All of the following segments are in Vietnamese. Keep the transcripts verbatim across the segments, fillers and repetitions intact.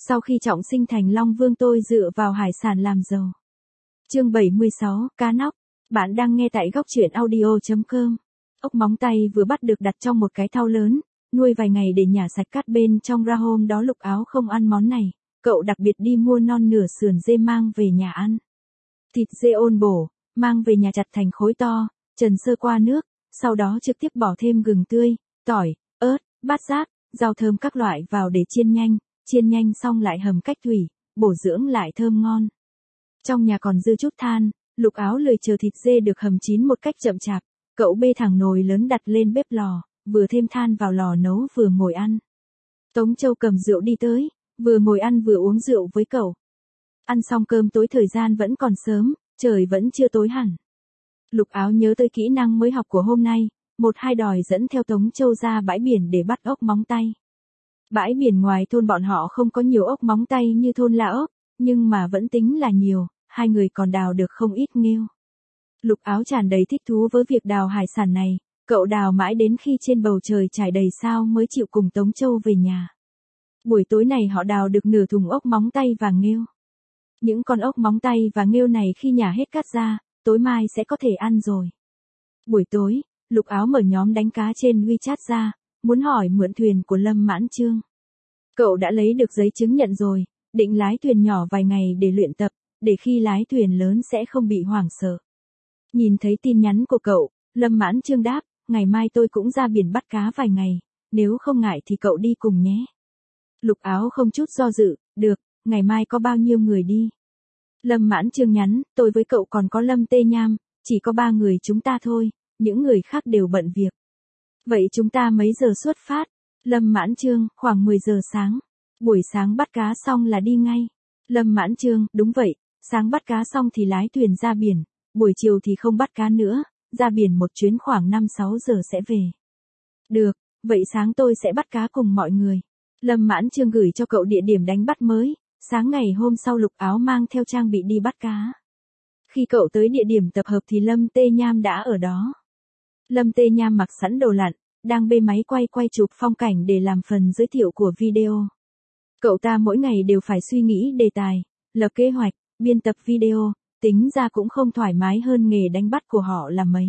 Sau khi trọng sinh thành Long Vương tôi dựa vào hải sản làm giàu. Chương bảy mươi sáu, cá nóc. Bạn đang nghe tại góc truyện audio chấm com. Ốc móng tay vừa bắt được đặt trong một cái thau lớn, nuôi vài ngày để nhả sạch cát bên trong ra, hôm đó Lục Áo không ăn món này, cậu đặc biệt đi mua non nửa sườn dê mang về nhà ăn. Thịt dê ôn bổ, mang về nhà chặt thành khối to, trần sơ qua nước, sau đó trực tiếp bỏ thêm gừng tươi, tỏi, ớt, bát giác, rau thơm các loại vào để chiên nhanh, chiên nhanh xong lại hầm cách thủy, bổ dưỡng lại thơm ngon. Trong nhà còn dư chút than, Lục Áo lười chờ thịt dê được hầm chín một cách chậm chạp, cậu bê thẳng nồi lớn đặt lên bếp lò, vừa thêm than vào lò nấu vừa ngồi ăn. Tống Châu cầm rượu đi tới, vừa ngồi ăn vừa uống rượu với cậu. Ăn xong cơm tối thời gian vẫn còn sớm, trời vẫn chưa tối hẳn. Lục Áo nhớ tới kỹ năng mới học của hôm nay, một hai đòi dẫn theo Tống Châu ra bãi biển để bắt ốc móng tay. Bãi biển ngoài thôn bọn họ không có nhiều ốc móng tay như thôn La Ốc, nhưng mà vẫn tính là nhiều, hai người còn đào được không ít nghêu. Lục Áo tràn đầy thích thú với việc đào hải sản này, cậu đào mãi đến khi trên bầu trời trải đầy sao mới chịu cùng Tống Châu về nhà. Buổi tối này họ đào được nửa thùng ốc móng tay và nghêu. Những con ốc móng tay và nghêu này khi nhả hết cát ra, tối mai sẽ có thể ăn rồi. Buổi tối, Lục Áo mở nhóm đánh cá trên WeChat ra, muốn hỏi mượn thuyền của Lâm Mãn Chương. Cậu đã lấy được giấy chứng nhận rồi, định lái thuyền nhỏ vài ngày để luyện tập, để khi lái thuyền lớn sẽ không bị hoảng sợ. Nhìn thấy tin nhắn của cậu, Lâm Mãn Chương đáp, ngày mai tôi cũng ra biển bắt cá vài ngày, nếu không ngại thì cậu đi cùng nhé. Lục Áo không chút do dự, được, ngày mai có bao nhiêu người đi? Lâm Mãn Chương nhắn, tôi với cậu còn có Lâm Tê Nham, chỉ có ba người chúng ta thôi, những người khác đều bận việc. Vậy chúng ta mấy giờ xuất phát? Lâm Mãn Chương, khoảng mười giờ sáng. Buổi sáng bắt cá xong là đi ngay. Lâm Mãn Chương, đúng vậy, sáng bắt cá xong thì lái thuyền ra biển, buổi chiều thì không bắt cá nữa, ra biển một chuyến khoảng năm sáu giờ sẽ về. Được, vậy sáng tôi sẽ bắt cá cùng mọi người. Lâm Mãn Chương gửi cho cậu địa điểm đánh bắt mới, sáng ngày hôm sau Lục Áo mang theo trang bị đi bắt cá. Khi cậu tới địa điểm tập hợp thì Lâm Tê Nham đã ở đó. Lâm Tê Nham mặc sẵn đồ lặn, đang bê máy quay quay chụp phong cảnh để làm phần giới thiệu của video. Cậu ta mỗi ngày đều phải suy nghĩ đề tài, lập kế hoạch, biên tập video, tính ra cũng không thoải mái hơn nghề đánh bắt của họ là mấy.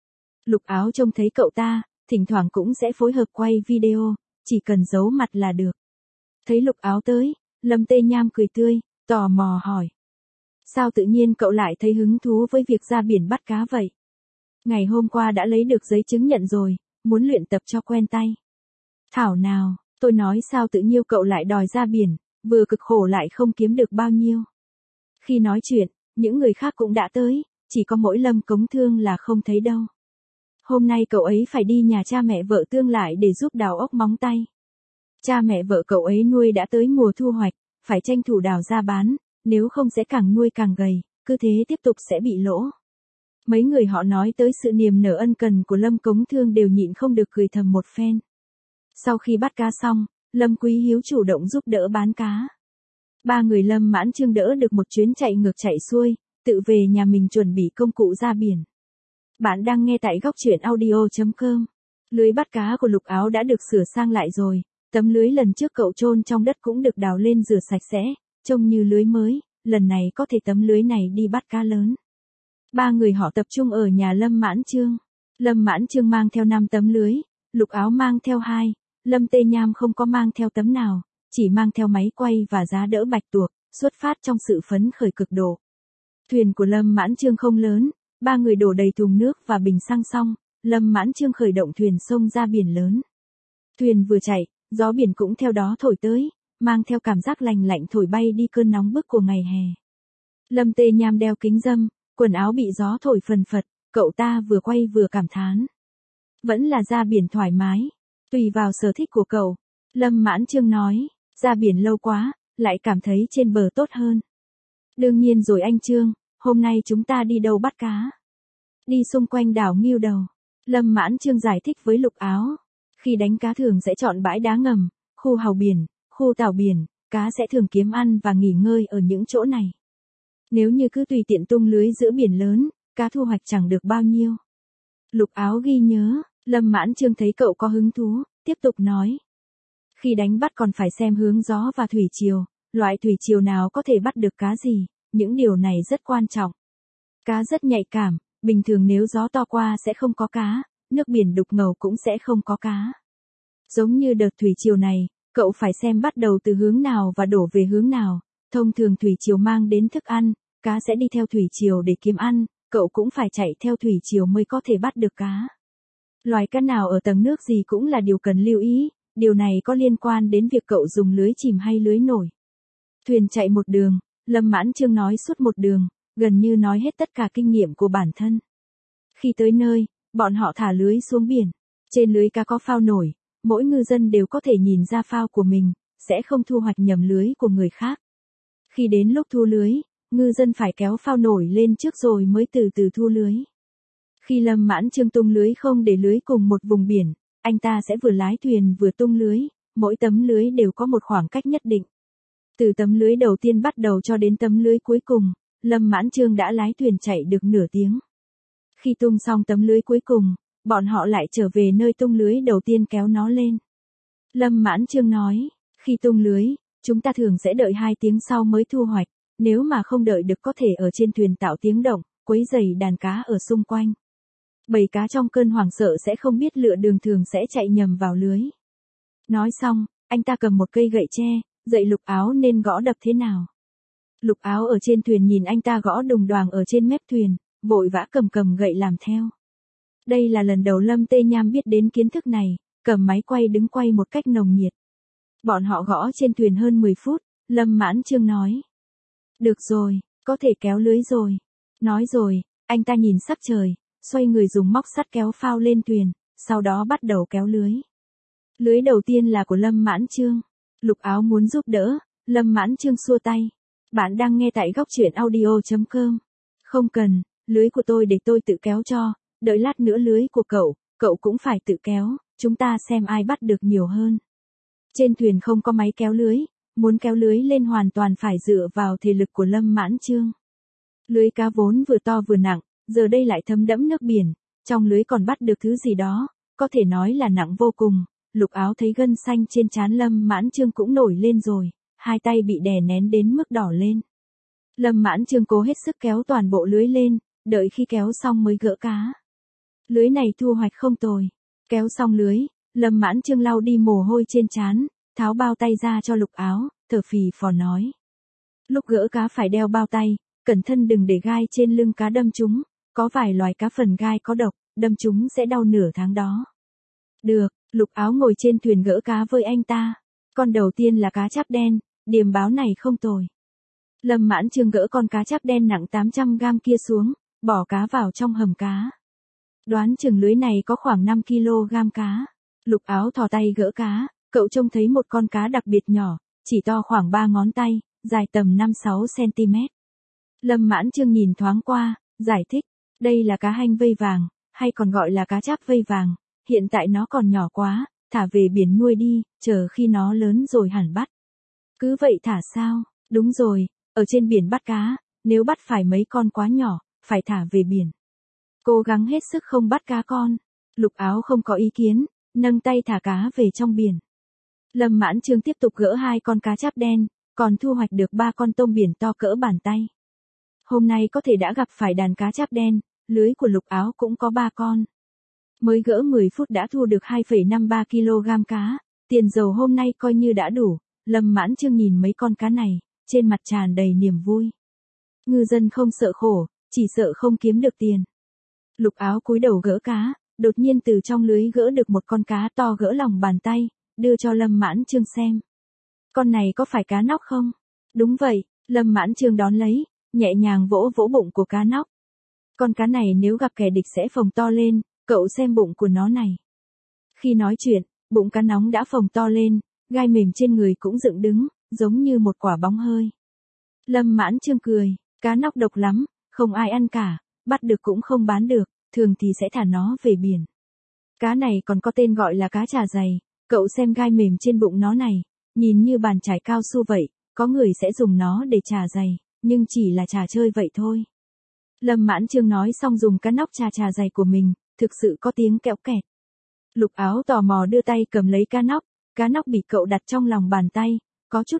Lục Áo trông thấy cậu ta, thỉnh thoảng cũng sẽ phối hợp quay video, chỉ cần giấu mặt là được. Thấy Lục Áo tới, Lâm Tê Nham cười tươi, tò mò hỏi. Sao tự nhiên cậu lại thấy hứng thú với việc ra biển bắt cá vậy? Ngày hôm qua đã lấy được giấy chứng nhận rồi, muốn luyện tập cho quen tay. Thảo nào, tôi nói sao tự nhiên cậu lại đòi ra biển, vừa cực khổ lại không kiếm được bao nhiêu. Khi nói chuyện, những người khác cũng đã tới, chỉ có mỗi Lâm Cống Thương là không thấy đâu. Hôm nay cậu ấy phải đi nhà cha mẹ vợ Tương lại để giúp đào ốc móng tay. Cha mẹ vợ cậu ấy nuôi đã tới mùa thu hoạch, phải tranh thủ đào ra bán, nếu không sẽ càng nuôi càng gầy, cứ thế tiếp tục sẽ bị lỗ. Mấy người họ nói tới sự niềm nở ân cần của Lâm Cống Thương đều nhịn không được cười thầm một phen. Sau khi bắt cá xong, Lâm Quý Hiếu chủ động giúp đỡ bán cá. Ba người Lâm Mãn Chương đỡ được một chuyến chạy ngược chạy xuôi, tự về nhà mình chuẩn bị công cụ ra biển. Bạn đang nghe tại góc truyện audio chấm com. Lưới bắt cá của Lục Áo đã được sửa sang lại rồi, tấm lưới lần trước cậu chôn trong đất cũng được đào lên rửa sạch sẽ, trông như lưới mới, lần này có thể tấm lưới này đi bắt cá lớn. Ba người họ tập trung ở nhà Lâm Mãn Chương. Lâm Mãn Chương mang theo năm tấm lưới, Lục Áo mang theo hai, Lâm Tê Nham không có mang theo tấm nào, chỉ mang theo máy quay và giá đỡ bạch tuộc, xuất phát trong sự phấn khởi cực độ. Thuyền của Lâm Mãn Chương không lớn, ba người đổ đầy thùng nước và bình xăng xong, Lâm Mãn Chương khởi động thuyền xông ra biển lớn. Thuyền vừa chạy, gió biển cũng theo đó thổi tới, mang theo cảm giác lành lạnh thổi bay đi cơn nóng bức của ngày hè. Lâm Tê Nham đeo kính râm, quần áo bị gió thổi phần phật, cậu ta vừa quay vừa cảm thán. Vẫn là ra biển thoải mái, tùy vào sở thích của cậu. Lâm Mãn Chương nói, ra biển lâu quá, lại cảm thấy trên bờ tốt hơn. Đương nhiên rồi anh Chương, hôm nay chúng ta đi đâu bắt cá? Đi xung quanh đảo Ngưu Đầu. Lâm Mãn Chương giải thích với Lục Áo. Khi đánh cá thường sẽ chọn bãi đá ngầm, khu hào biển, khu tảo biển, cá sẽ thường kiếm ăn và nghỉ ngơi ở những chỗ này. Nếu như cứ tùy tiện tung lưới giữa biển lớn, cá thu hoạch chẳng được bao nhiêu. Lục Áo ghi nhớ, Lâm Mãn Chương thấy cậu có hứng thú, tiếp tục nói. Khi đánh bắt còn phải xem hướng gió và thủy triều, Loại thủy triều nào có thể bắt được cá gì, những điều này rất quan trọng. Cá rất nhạy cảm, bình thường nếu gió to qua sẽ không có cá, nước biển đục ngầu cũng sẽ không có cá. Giống như đợt thủy triều này, cậu phải xem bắt đầu từ hướng nào và đổ về hướng nào. Thông thường thủy triều mang đến thức ăn, cá sẽ đi theo thủy triều để kiếm ăn, cậu cũng phải chạy theo thủy triều mới có thể bắt được cá. Loài cá nào ở tầng nước gì cũng là điều cần lưu ý, điều này có liên quan đến việc cậu dùng lưới chìm hay lưới nổi. Thuyền chạy một đường, Lâm Mãn Chương nói suốt một đường, gần như nói hết tất cả kinh nghiệm của bản thân. Khi tới nơi, bọn họ thả lưới xuống biển. Trên lưới cá có phao nổi, mỗi ngư dân đều có thể nhìn ra phao của mình, sẽ không thu hoạch nhầm lưới của người khác. Khi đến lúc thu lưới, ngư dân phải kéo phao nổi lên trước rồi mới từ từ thu lưới. Khi Lâm Mãn Chương tung lưới không để lưới cùng một vùng biển, anh ta sẽ vừa lái thuyền vừa tung lưới, mỗi tấm lưới đều có một khoảng cách nhất định. Từ tấm lưới đầu tiên bắt đầu cho đến tấm lưới cuối cùng, Lâm Mãn Chương đã lái thuyền chạy được nửa tiếng. Khi tung xong tấm lưới cuối cùng, bọn họ lại trở về nơi tung lưới đầu tiên kéo nó lên. Lâm Mãn Chương nói, khi tung lưới, chúng ta thường sẽ đợi hai tiếng sau mới thu hoạch, nếu mà không đợi được có thể ở trên thuyền tạo tiếng động, quấy rầy đàn cá ở xung quanh. Bầy cá trong cơn hoảng sợ sẽ không biết lựa đường thường sẽ chạy nhầm vào lưới. Nói xong, anh ta cầm một cây gậy tre, dạy Lục Áo nên gõ đập thế nào. Lục Áo ở trên thuyền nhìn anh ta gõ đùng đoàng ở trên mép thuyền, vội vã cầm cầm gậy làm theo. Đây là lần đầu Lâm Tê Nham biết đến kiến thức này, cầm máy quay đứng quay một cách nồng nhiệt. Bọn họ gõ trên thuyền hơn mười phút, Lâm Mãn Chương nói. Được rồi, có thể kéo lưới rồi. Nói rồi, anh ta nhìn sắc trời, xoay người dùng móc sắt kéo phao lên thuyền, sau đó bắt đầu kéo lưới. Lưới đầu tiên là của Lâm Mãn Chương. Lục Áo muốn giúp đỡ, Lâm Mãn Chương xua tay. Bạn đang nghe tại góc truyện audio chấm com. Không cần, lưới của tôi để tôi tự kéo cho, đợi lát nữa lưới của cậu, cậu cũng phải tự kéo, chúng ta xem ai bắt được nhiều hơn. Trên thuyền không có máy kéo lưới, muốn kéo lưới lên hoàn toàn phải dựa vào thể lực của Lâm Mãn Chương. Lưới cá vốn vừa to vừa nặng, giờ đây lại thấm đẫm nước biển, trong lưới còn bắt được thứ gì đó, có thể nói là nặng vô cùng. Lục Áo thấy gân xanh trên trán Lâm Mãn Chương cũng nổi lên rồi, hai tay bị đè nén đến mức đỏ lên. Lâm Mãn Chương cố hết sức kéo toàn bộ lưới lên, đợi khi kéo xong mới gỡ cá. Lưới này thu hoạch không tồi. Kéo xong lưới, Lâm Mãn Chương lau đi mồ hôi trên trán, tháo bao tay ra cho Lục Áo, thở phì phò nói. Lúc gỡ cá phải đeo bao tay, cẩn thận đừng để gai trên lưng cá đâm chúng, có vài loài cá phần gai có độc, đâm chúng sẽ đau nửa tháng đó. Được, Lục Áo ngồi trên thuyền gỡ cá với anh ta. Con đầu tiên là cá cháp đen, điềm báo này không tồi. Lâm Mãn Chương gỡ con cá cháp đen nặng tám trăm gam kia xuống, bỏ cá vào trong hầm cá. Đoán chừng lưới này có khoảng năm ki lô gam cá. Lục Áo thò tay gỡ cá, cậu trông thấy một con cá đặc biệt nhỏ, chỉ to khoảng ba ngón tay, dài tầm năm sáu xăng ti mét. Lâm Mãn Chương nhìn thoáng qua, giải thích, đây là cá hanh vây vàng, hay còn gọi là cá cháp vây vàng, hiện tại nó còn nhỏ quá, thả về biển nuôi đi, chờ khi nó lớn rồi hẳn bắt. Cứ vậy thả sao? Đúng rồi, ở trên biển bắt cá, nếu bắt phải mấy con quá nhỏ, phải thả về biển. Cố gắng hết sức không bắt cá con. Lục Áo không có ý kiến, nâng tay thả cá về trong biển. Lâm Mãn Chương tiếp tục gỡ hai con cá cháp đen, còn thu hoạch được ba con tôm biển to cỡ bàn tay. Hôm nay có thể đã gặp phải đàn cá cháp đen, lưới của Lục Áo cũng có ba con. Mới gỡ mười phút đã thu được hai phẩy năm ba ki lô gam cá, tiền dầu hôm nay coi như đã đủ. Lâm Mãn Chương nhìn mấy con cá này, trên mặt tràn đầy niềm vui. Ngư dân không sợ khổ, chỉ sợ không kiếm được tiền. Lục Áo cúi đầu gỡ cá, đột nhiên từ trong lưới gỡ được một con cá to gỡ lòng bàn tay, đưa cho Lâm Mãn Chương xem. Con này có phải cá nóc không? Đúng vậy, Lâm Mãn Chương đón lấy, nhẹ nhàng vỗ vỗ bụng của cá nóc. Con cá này nếu gặp kẻ địch sẽ phồng to lên, cậu xem bụng của nó này. Khi nói chuyện, bụng cá nóng đã phồng to lên, gai mềm trên người cũng dựng đứng, giống như một quả bóng hơi. Lâm Mãn Chương cười, cá nóc độc lắm, không ai ăn cả, bắt được cũng không bán được, thường thì sẽ thả nó về biển. Cá này còn có tên gọi là cá trà dày, cậu xem gai mềm trên bụng nó này, nhìn như bàn chải cao su vậy, có người sẽ dùng nó để trà dày, nhưng chỉ là trà chơi vậy thôi. Lâm Mãn Chương nói xong dùng cá nóc trà trà dày của mình, thực sự có tiếng kẽo kẹt. Lục Áo tò mò đưa tay cầm lấy cá nóc, cá nóc bị cậu đặt trong lòng bàn tay, có chút nặng,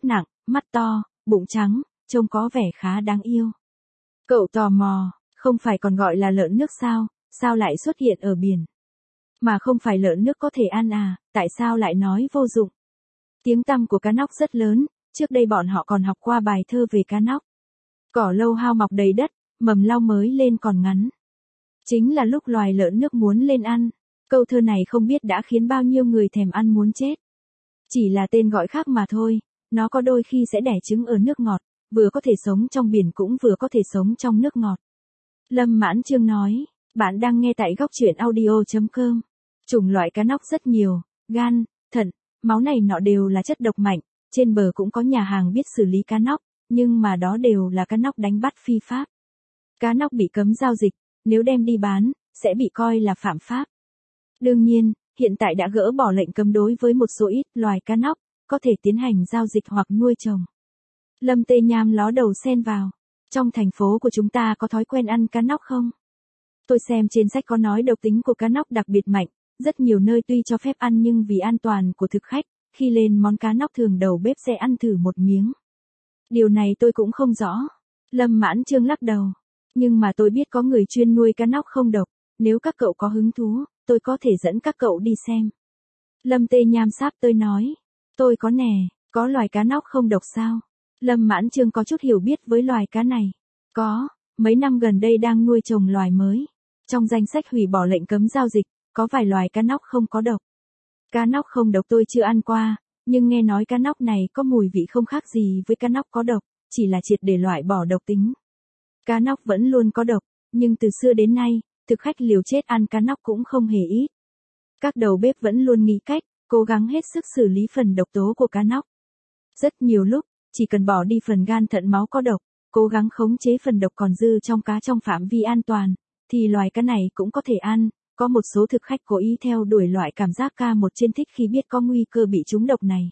mắt to, bụng trắng, trông có vẻ khá đáng yêu. Cậu tò mò, không phải còn gọi là lợn nước sao, sao lại xuất hiện ở biển? Mà không phải lợn nước có thể ăn à, tại sao lại nói vô dụng? Tiếng tăm của cá nóc rất lớn, trước đây bọn họ còn học qua bài thơ về cá nóc. Cỏ lâu hao mọc đầy đất, mầm lau mới lên còn ngắn. Chính là lúc loài lợn nước muốn lên ăn. Câu thơ này không biết đã khiến bao nhiêu người thèm ăn muốn chết. Chỉ là tên gọi khác mà thôi, nó có đôi khi sẽ đẻ trứng ở nước ngọt, vừa có thể sống trong biển cũng vừa có thể sống trong nước ngọt. Lâm Mãn Chương nói, bạn đang nghe tại góc truyện audio chấm com. Chủng loại cá nóc rất nhiều, gan, thận, máu này nọ đều là chất độc mạnh, trên bờ cũng có nhà hàng biết xử lý cá nóc, nhưng mà đó đều là cá nóc đánh bắt phi pháp. Cá nóc bị cấm giao dịch, nếu đem đi bán, sẽ bị coi là phạm pháp. Đương nhiên, hiện tại đã gỡ bỏ lệnh cấm đối với một số ít loài cá nóc, có thể tiến hành giao dịch hoặc nuôi trồng. Lâm Tê Nham ló đầu xen vào. Trong thành phố của chúng ta có thói quen ăn cá nóc không? Tôi xem trên sách có nói độc tính của cá nóc đặc biệt mạnh, rất nhiều nơi tuy cho phép ăn nhưng vì an toàn của thực khách, khi lên món cá nóc thường đầu bếp sẽ ăn thử một miếng. Điều này tôi cũng không rõ. Lâm Mãn Chương lắc đầu. Nhưng mà tôi biết có người chuyên nuôi cá nóc không độc, nếu các cậu có hứng thú, tôi có thể dẫn các cậu đi xem. Lâm Tê Nham sáp tới nói. Tôi có nè, có loài cá nóc không độc sao? Lâm Mãn Chương có chút hiểu biết với loài cá này. Có, mấy năm gần đây đang nuôi trồng loài mới. Trong danh sách hủy bỏ lệnh cấm giao dịch, có vài loài cá nóc không có độc. Cá nóc không độc tôi chưa ăn qua, nhưng nghe nói cá nóc này có mùi vị không khác gì với cá nóc có độc, chỉ là triệt để loại bỏ độc tính. Cá nóc vẫn luôn có độc, nhưng từ xưa đến nay, thực khách liều chết ăn cá nóc cũng không hề ít. Các đầu bếp vẫn luôn nghĩ cách, cố gắng hết sức xử lý phần độc tố của cá nóc. Rất nhiều lúc, chỉ cần bỏ đi phần gan thận máu có độc, cố gắng khống chế phần độc còn dư trong cá trong phạm vi an toàn, thì loài cá này cũng có thể ăn. Có một số thực khách cố ý theo đuổi loại cảm giác ca một trên thích khi biết có nguy cơ bị trúng độc này.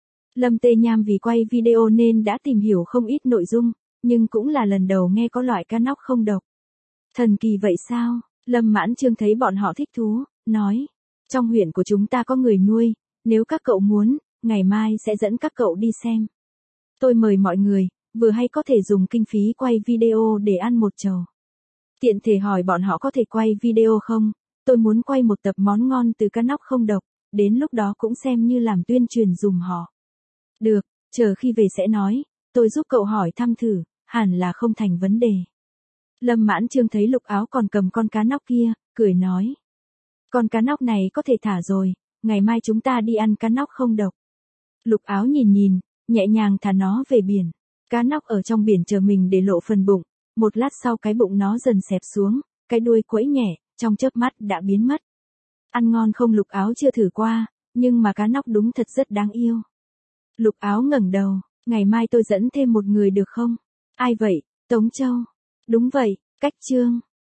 Lâm Tê Nham vì quay video nên đã tìm hiểu không ít nội dung, nhưng cũng là lần đầu nghe có loại cá nóc không độc. Thần kỳ vậy sao? Lâm Mãn Chương thấy bọn họ thích thú, nói. Trong huyện của chúng ta có người nuôi, nếu các cậu muốn, ngày mai sẽ dẫn các cậu đi xem. Tôi mời mọi người, vừa hay có thể dùng kinh phí quay video để ăn một chầu. Tiện thể hỏi bọn họ có thể quay video không? Tôi muốn quay một tập món ngon từ cá nóc không độc, đến lúc đó cũng xem như làm tuyên truyền dùm họ. Được, chờ khi về sẽ nói, tôi giúp cậu hỏi thăm thử, hẳn là không thành vấn đề. Lâm Mãn Chương thấy Lục Áo còn cầm con cá nóc kia, cười nói. Con cá nóc này có thể thả rồi, ngày mai chúng ta đi ăn cá nóc không độc. Lục Áo nhìn nhìn, nhẹ nhàng thả nó về biển. Cá nóc ở trong biển chờ mình để lộ phần bụng, một lát sau cái bụng nó dần xẹp xuống, cái đuôi quẫy nhẹ, trong chớp mắt đã biến mất. Ăn ngon không? Lục Áo chưa thử qua, nhưng mà cá nóc đúng thật rất đáng yêu. Lục Áo ngẩng đầu, ngày mai tôi dẫn thêm một người được không? Ai vậy? Tống Châu. Đúng vậy, Cách Trương.